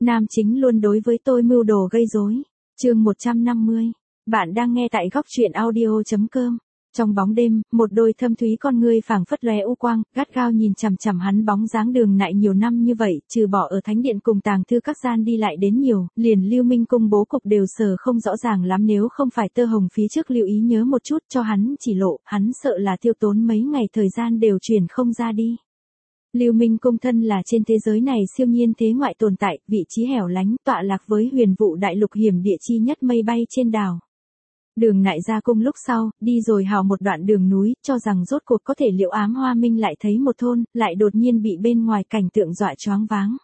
Nam chính luôn đối với tôi mưu đồ gây rối. Chương 150. Bạn đang nghe tại góc truyện audio.com. Trong bóng đêm, một đôi thâm thúy con ngươi phảng phất lóe u quang, gắt gao nhìn chằm chằm hắn bóng dáng Đường Nại nhiều năm như vậy, trừ bỏ ở thánh điện cùng tàng thư các gian đi lại đến nhiều, liền Lưu Minh cung bố cục đều sờ không rõ ràng lắm, nếu không phải Tơ Hồng phía trước lưu ý nhớ một chút cho hắn chỉ lộ, hắn sợ là tiêu tốn mấy ngày thời gian đều truyền không ra đi. Lưu Minh cung thân là trên thế giới này siêu nhiên thế ngoại tồn tại, vị trí hẻo lánh, tọa lạc với huyền vụ đại lục hiểm địa chi nhất mây bay trên đảo. Đường Nại ra cung lúc sau, đi rồi hào một đoạn đường núi, cho rằng rốt cuộc có thể liệu ám Hoa Minh lại thấy một thôn, lại đột nhiên bị bên ngoài cảnh tượng dọa choáng váng.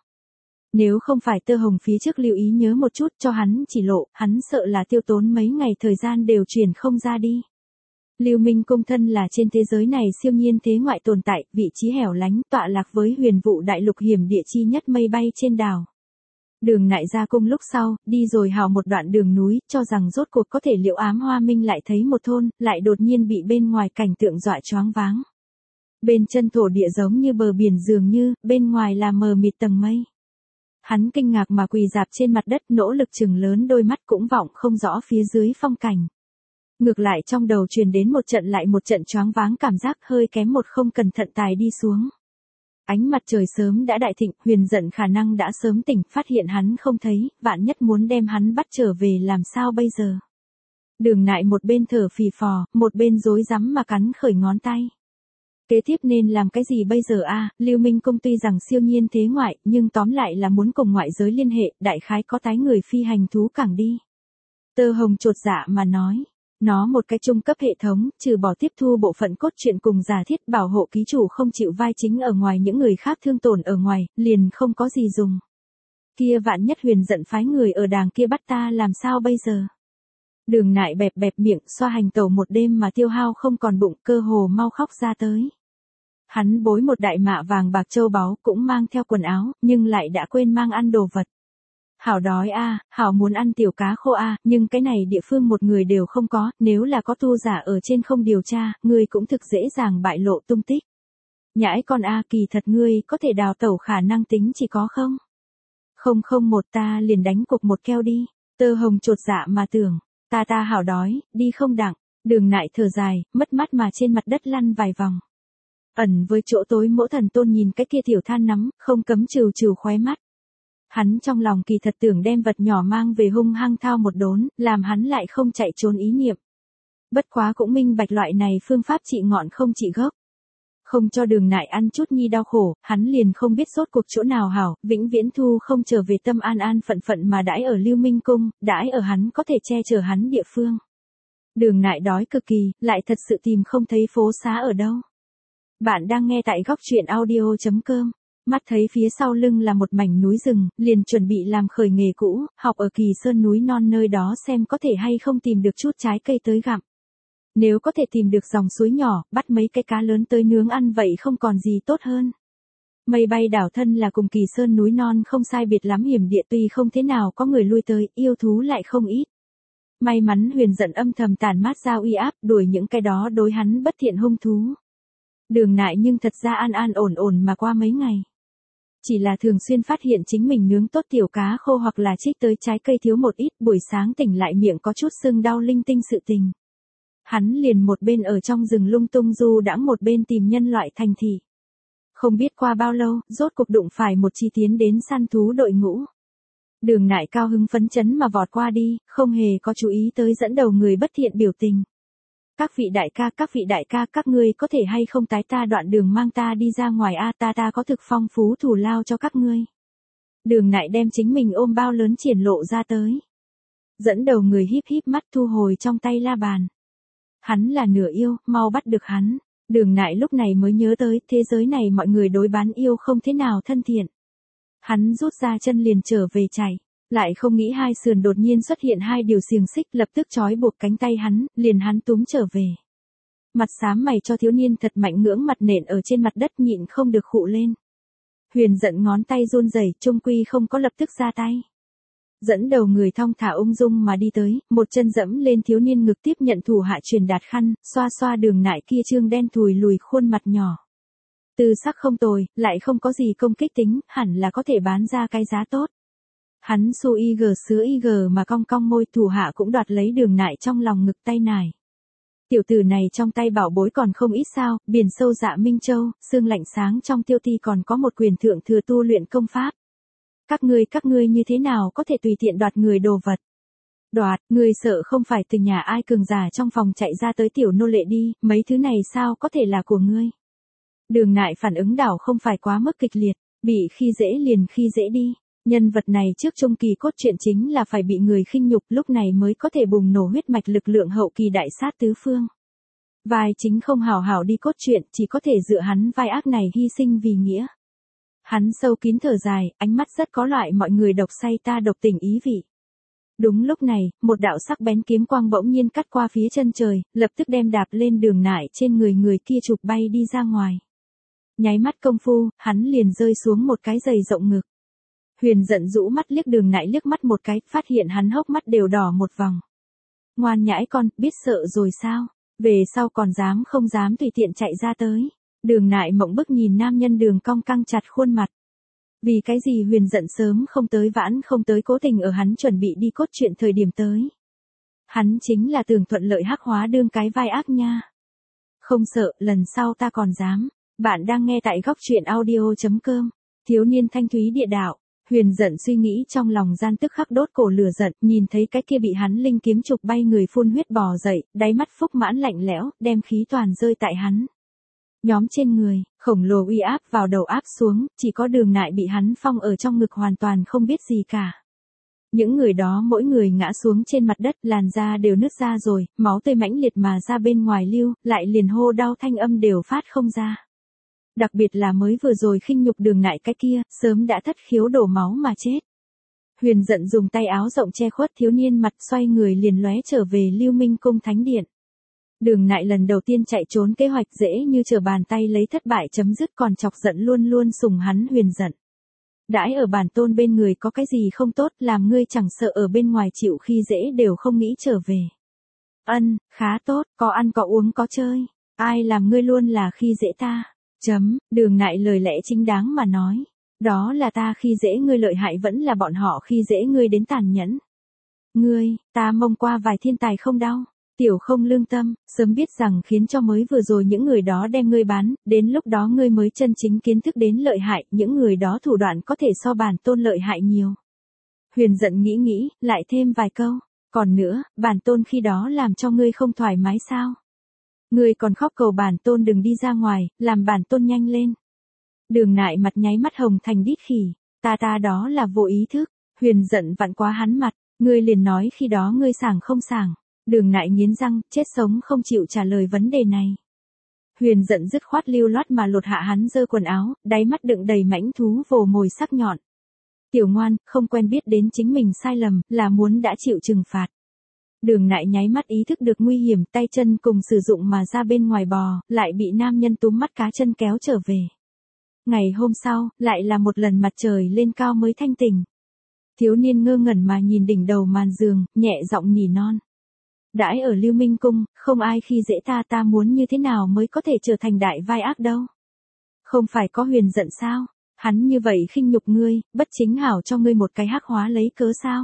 Nếu không phải Tơ Hồng phía trước lưu ý nhớ một chút cho hắn chỉ lộ, hắn sợ là tiêu tốn mấy ngày thời gian đều truyền không ra đi. Lưu Minh cung thân là trên thế giới này siêu nhiên thế ngoại tồn tại, vị trí hẻo lánh, tọa lạc với huyền vụ đại lục hiểm địa chi nhất mây bay trên đảo. Đường Nại ra cung lúc sau, đi rồi hào một đoạn đường núi, cho rằng rốt cuộc có thể liệu ám Hoa Minh lại thấy một thôn, lại đột nhiên bị bên ngoài cảnh tượng dọa choáng váng. Bên chân thổ địa giống như bờ biển dường như, bên ngoài là mờ mịt tầng mây. Hắn kinh ngạc mà quỳ rạp trên mặt đất, nỗ lực chừng lớn đôi mắt cũng vọng không rõ phía dưới phong cảnh. Ngược lại trong đầu truyền đến một trận lại một trận choáng váng cảm giác, hơi kém một không cẩn thận tài đi xuống. Ánh mặt trời sớm đã đại thịnh, Huyền giận khả năng đã sớm tỉnh, phát hiện hắn không thấy, vạn nhất muốn đem hắn bắt trở về làm sao bây giờ. Đường Nại một bên thở phì phò, một bên rối rắm mà cắn khởi ngón tay. Kế tiếp nên làm cái gì bây giờ a? Lưu Minh cung tuy rằng siêu nhiên thế ngoại, nhưng tóm lại là muốn cùng ngoại giới liên hệ, đại khái có tái người phi hành thú cảng đi. Tơ Hồng chột dạ mà nói. Nó một cái trung cấp hệ thống, trừ bỏ tiếp thu bộ phận cốt truyện cùng giả thiết bảo hộ ký chủ không chịu vai chính ở ngoài những người khác thương tổn ở ngoài, liền không có gì dùng. Kia vạn nhất Huyền giận phái người ở đàng kia bắt ta làm sao bây giờ? Đường Nại bẹp bẹp miệng, xoa hành tẩu một đêm mà tiêu hao không còn bụng, cơ hồ mau khóc ra tới. Hắn bối một đại mạ vàng bạc châu báu, cũng mang theo quần áo, nhưng lại đã quên mang ăn đồ vật. Hảo đói a, hảo muốn ăn tiểu cá khô a, nhưng cái này địa phương một người đều không có, nếu là có tu giả ở trên không điều tra, ngươi cũng thực dễ dàng bại lộ tung tích. Nhãi con a, kỳ thật ngươi có thể đào tẩu khả năng tính chỉ có không? 001 ta liền đánh cục một keo đi. Tơ Hồng chột dạ mà tưởng, ta hảo đói, đi không đặng. Đường Nại thở dài, mất mát mà trên mặt đất lăn vài vòng. Ẩn với chỗ tối Mỗ Thần Tôn nhìn cái kia tiểu than nắm, không cấm trừ trừ khóe mắt. Hắn trong lòng kỳ thật tưởng đem vật nhỏ mang về hung hăng thao một đốn, làm hắn lại không chạy trốn ý niệm. Bất quá cũng minh bạch loại này phương pháp trị ngọn không trị gốc. Không cho Đường Nại ăn chút nhi đau khổ, hắn liền không biết rốt cuộc chỗ nào hảo, vĩnh viễn thu không trở về tâm an an phận phận mà đãi ở Lưu Minh cung, đãi ở hắn có thể che chở hắn địa phương. Đường Nại đói cực kỳ, lại thật sự tìm không thấy phố xá ở đâu. Bạn đang nghe tại góc truyện audio.com. Mắt thấy phía sau lưng là một mảnh núi rừng, liền chuẩn bị làm khởi nghề cũ, học ở Kỳ Sơn núi non nơi đó xem có thể hay không tìm được chút trái cây tới gặm. Nếu có thể tìm được dòng suối nhỏ, bắt mấy cái cá lớn tới nướng ăn vậy không còn gì tốt hơn. Mây bay đảo thân là cùng Kỳ Sơn núi non không sai biệt lắm hiểm địa, tuy không thế nào có người lui tới, yêu thú lại không ít. May mắn Huyền giận âm thầm tản mát ra uy áp, đuổi những cái đó đối hắn bất thiện hung thú. Đường Nại nhưng thật ra an an ổn ổn mà qua mấy ngày. Chỉ là thường xuyên phát hiện chính mình nướng tốt tiểu cá khô hoặc là trích tới trái cây thiếu một ít, buổi sáng tỉnh lại miệng có chút sưng đau linh tinh sự tình. Hắn liền một bên ở trong rừng lung tung du đãng một bên tìm nhân loại thành thị. Không biết qua bao lâu, rốt cuộc đụng phải một chi tiến đến săn thú đội ngũ. Đường Nại cao hứng phấn chấn mà vọt qua đi, không hề có chú ý tới dẫn đầu người bất thiện biểu tình. Các vị đại ca, các ngươi có thể hay không tái ta đoạn đường mang ta đi ra ngoài a, ta có thực phong phú thù lao cho các ngươi. Đường Nại đem chính mình ôm bao lớn triển lộ ra tới. Dẫn đầu người híp híp mắt thu hồi trong tay la bàn. Hắn là nửa yêu, mau bắt được hắn. Đường Nại lúc này mới nhớ tới, thế giới này mọi người đối bán yêu không thế nào thân thiện. Hắn rút ra chân liền trở về chạy. Lại không nghĩ hai sườn đột nhiên xuất hiện hai điều xiềng xích lập tức trói buộc cánh tay hắn, liền hắn túm trở về. Mặt xám mày cho thiếu niên thật mạnh ngưỡng mặt nện ở trên mặt đất nhịn không được khụ lên. Huyền giận ngón tay run rẩy, trung quy không có lập tức ra tay. Dẫn đầu người thong thả ung dung mà đi tới, một chân dẫm lên thiếu niên ngực tiếp nhận thủ hạ truyền đạt khăn, xoa xoa Đường Nại kia trương đen thùi lùi khuôn mặt nhỏ. Tư sắc không tồi, lại không có gì công kích tính, hẳn là có thể bán ra cái giá tốt. Hắn xu IG sứa IG mà cong cong môi, thủ hạ cũng đoạt lấy Đường Nại trong lòng ngực tay nải. Tiểu tử này trong tay bảo bối còn không ít sao, biển sâu Dạ Minh Châu, xương lạnh sáng trong tiêu ti còn có một quyền thượng thừa tu luyện công pháp. Các ngươi như thế nào có thể tùy tiện đoạt người đồ vật? Đoạt, ngươi sợ không phải từ nhà ai cường giả trong phòng chạy ra tới tiểu nô lệ đi, mấy thứ này sao có thể là của ngươi? Đường Nại phản ứng đảo không phải quá mức kịch liệt, bị khi dễ liền khi dễ đi. Nhân vật này trước trung kỳ cốt truyện chính là phải bị người khinh nhục, lúc này mới có thể bùng nổ huyết mạch lực lượng hậu kỳ đại sát tứ phương. Vai chính không hảo hảo đi cốt truyện, chỉ có thể dựa hắn vai ác này hy sinh vì nghĩa. Hắn sâu kín thở dài, ánh mắt rất có loại mọi người độc say ta độc tình ý vị. Đúng lúc này, một đạo sắc bén kiếm quang bỗng nhiên cắt qua phía chân trời, lập tức đem đạp lên Đường Nại trên người kia chụp bay đi ra ngoài. Nháy mắt công phu, hắn liền rơi xuống một cái giày rộng ngực. Huyền giận rũ mắt liếc Đường Nại liếc mắt một cái, phát hiện hắn hốc mắt đều đỏ một vòng. Ngoan nhãi con, biết sợ rồi sao? Về sau còn dám không dám tùy tiện chạy ra tới. Đường Nại mộng bức nhìn nam nhân Đường cong căng chặt khuôn mặt. Vì cái gì Huyền giận sớm không tới vãn không tới, cố tình ở hắn chuẩn bị đi cốt truyện thời điểm tới. Hắn chính là tưởng thuận lợi hắc hóa đương cái vai ác nha. Không sợ, lần sau ta còn dám. Bạn đang nghe tại góc truyện audio.com. Thiếu niên thanh thúy địa đạo. Huyền giận suy nghĩ trong lòng gian tức khắc đốt cổ lửa giận, nhìn thấy cái kia bị hắn linh kiếm chụp bay người phun huyết bò dậy, đáy mắt phúc mãn lạnh lẽo, đem khí toàn rơi tại hắn. Nhóm trên người, khổng lồ uy áp vào đầu áp xuống, chỉ có Đường Nại bị hắn phong ở trong ngực hoàn toàn không biết gì cả. Những người đó mỗi người ngã xuống trên mặt đất, làn da đều nứt ra rồi, máu tươi mãnh liệt mà ra bên ngoài lưu, lại liền hô đau thanh âm đều phát không ra. Đặc biệt là mới vừa rồi khinh nhục Đường Nại cái kia, sớm đã thất khiếu đổ máu mà chết. Huyền giận dùng tay áo rộng che khuất thiếu niên mặt, xoay người liền lóe trở về Lưu Minh Cung Thánh Điện. Đường Nại lần đầu tiên chạy trốn kế hoạch dễ như trở bàn tay lấy thất bại chấm dứt, còn chọc giận luôn luôn sùng hắn Huyền giận. Đãi ở bản tôn bên người có cái gì không tốt, làm ngươi chẳng sợ ở bên ngoài chịu khi dễ đều không nghĩ trở về. Khá tốt, có ăn có uống có chơi, ai làm ngươi luôn là khi dễ ta. Đường Nại lời lẽ chính đáng mà nói. Đó là ta khi dễ ngươi lợi hại vẫn là bọn họ khi dễ ngươi đến tàn nhẫn? Ngươi, ta mông qua vài thiên tài không đau. Tiểu không lương tâm, sớm biết rằng khiến cho mới vừa rồi những người đó đem ngươi bán, đến lúc đó ngươi mới chân chính kiến thức đến lợi hại, những người đó thủ đoạn có thể so bản tôn lợi hại nhiều. Huyền giận nghĩ, lại thêm vài câu. Còn nữa, bản tôn khi đó làm cho ngươi không thoải mái sao? Ngươi còn khóc cầu bản tôn đừng đi ra ngoài, làm bản tôn nhanh lên. Đường Nại mặt nháy mắt hồng thành đít khỉ. Ta đó là vô ý thức. Huyền giận vặn quá hắn mặt, ngươi liền nói khi đó ngươi sảng không sảng. Đường Nại nghiến răng, chết sống không chịu trả lời vấn đề này. Huyền giận dứt khoát lưu loát mà lột hạ hắn giơ quần áo, đáy mắt đựng đầy mãnh thú vồ mồi sắc nhọn. Tiểu ngoan, không quen biết đến chính mình sai lầm, là muốn đã chịu trừng phạt. Đường Nại nháy mắt ý thức được nguy hiểm, tay chân cùng sử dụng mà ra bên ngoài bò, lại bị nam nhân túm mắt cá chân kéo trở về. Ngày hôm sau, lại là một lần mặt trời lên cao mới thanh tỉnh. Thiếu niên ngơ ngẩn mà nhìn đỉnh đầu màn giường, nhẹ giọng nỉ non. Đãi ở Lưu Minh Cung, không ai khi dễ ta muốn như thế nào mới có thể trở thành đại vai ác đâu. Không phải có Huyền giận sao? Hắn như vậy khinh nhục ngươi, bất chính hảo cho ngươi một cái hắc hóa lấy cớ sao?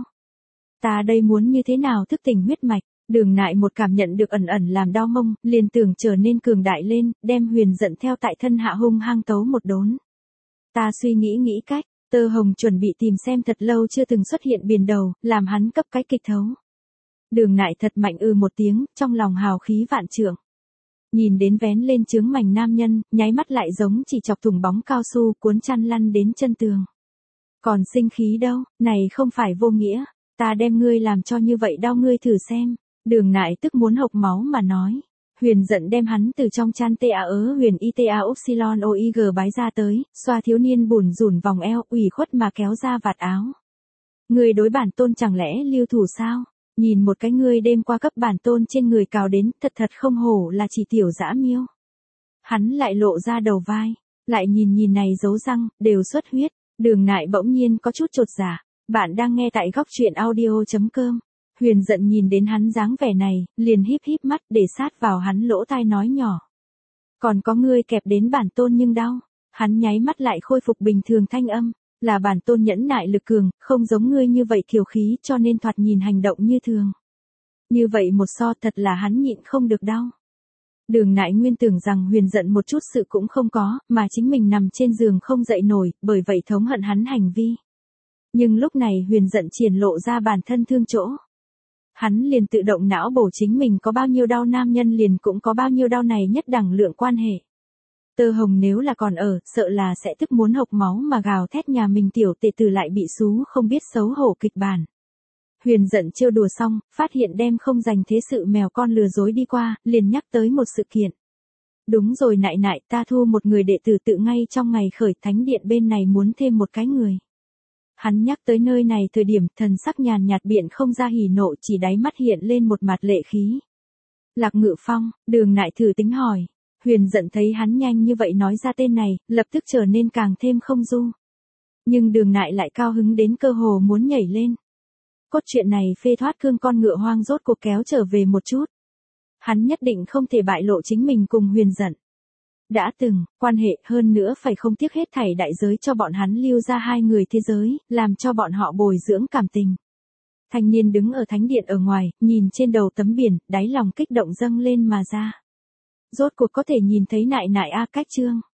Ta đây muốn như thế nào thức tỉnh huyết mạch? Đường Nại một cảm nhận được ẩn ẩn làm đau mông, liền tưởng trở nên cường đại lên, đem Huyền giận theo tại thân hạ hung hăng tấu một đốn. Ta suy nghĩ cách, Tơ Hồng chuẩn bị tìm xem thật lâu chưa từng xuất hiện biển đầu, làm hắn cấp cái kịch thấu. Đường Nại thật mạnh một tiếng, trong lòng hào khí vạn trượng. Nhìn đến vén lên chướng mảnh nam nhân, nháy mắt lại giống chỉ chọc thùng bóng cao su cuốn chăn lăn đến chân tường. Còn sinh khí đâu, này không phải vô nghĩa, ta đem ngươi làm cho như vậy đau ngươi thử xem. Đường Nại tức muốn hộc máu mà nói. Huyền giận đem hắn từ trong chăn huyền ita upsilon oig bái ra tới, xoa thiếu niên bủn rủn vòng eo, ủy khuất mà kéo ra vạt áo. Ngươi đối bản tôn chẳng lẽ lưu thủ sao? Nhìn một cái ngươi đêm qua cấp bản tôn trên người cào đến, thật không hổ là chỉ tiểu dã miêu. Hắn lại lộ ra đầu vai, lại nhìn này dấu răng, đều xuất huyết. Đường Nại bỗng nhiên có chút chột dạ. Bạn đang nghe tại góc truyện audio.com. Huyền giận nhìn đến hắn dáng vẻ này, liền híp mắt để sát vào hắn lỗ tai nói nhỏ. Còn có ngươi kẹp đến bản tôn nhưng đau. Hắn nháy mắt lại khôi phục bình thường thanh âm. Là bản tôn nhẫn nại lực cường, không giống ngươi như vậy kiều khí cho nên thoạt nhìn hành động như thường. Như vậy một so thật là hắn nhịn không được đau. Đường Nại Nguyên tưởng rằng Huyền giận một chút sự cũng không có, mà chính mình nằm trên giường không dậy nổi, bởi vậy thống hận hắn hành vi. Nhưng lúc này Huyền giận triển lộ ra bản thân thương chỗ. Hắn liền tự động não bổ chính mình có bao nhiêu đau, nam nhân liền cũng có bao nhiêu đau, này nhất đẳng lượng quan hệ. Tơ Hồng nếu là còn ở, sợ là sẽ tức muốn hộc máu mà gào thét nhà mình tiểu tệ tử lại bị xú không biết xấu hổ kịch bản. Huyền giận trêu đùa xong, phát hiện đem không dành thế sự mèo con lừa dối đi qua, liền nhắc tới một sự kiện. Đúng rồi nại nại, ta thu một người đệ tử tự ngay trong ngày khởi thánh điện bên này muốn thêm một cái người. Hắn nhắc tới nơi này thời điểm thần sắc nhàn nhạt biện không ra hỉ nộ, chỉ đáy mắt hiện lên một mặt lệ khí. Lạc Ngự Phong, Đường Nại thử tính hỏi. Huyền giận thấy hắn nhanh như vậy nói ra tên này, lập tức trở nên càng thêm không du. Nhưng Đường Nại lại cao hứng đến cơ hồ muốn nhảy lên. Cốt truyện này phê thoát cương con ngựa hoang rốt cuộc kéo trở về một chút. Hắn nhất định không thể bại lộ chính mình cùng Huyền giận. Đã từng, quan hệ hơn nữa phải không tiếc hết thảy đại giới cho bọn hắn lưu ra hai người thế giới, làm cho bọn họ bồi dưỡng cảm tình. Thanh niên đứng ở thánh điện ở ngoài, nhìn trên đầu tấm biển, đáy lòng kích động dâng lên mà ra. Rốt cuộc có thể nhìn thấy nại nại a cách chương.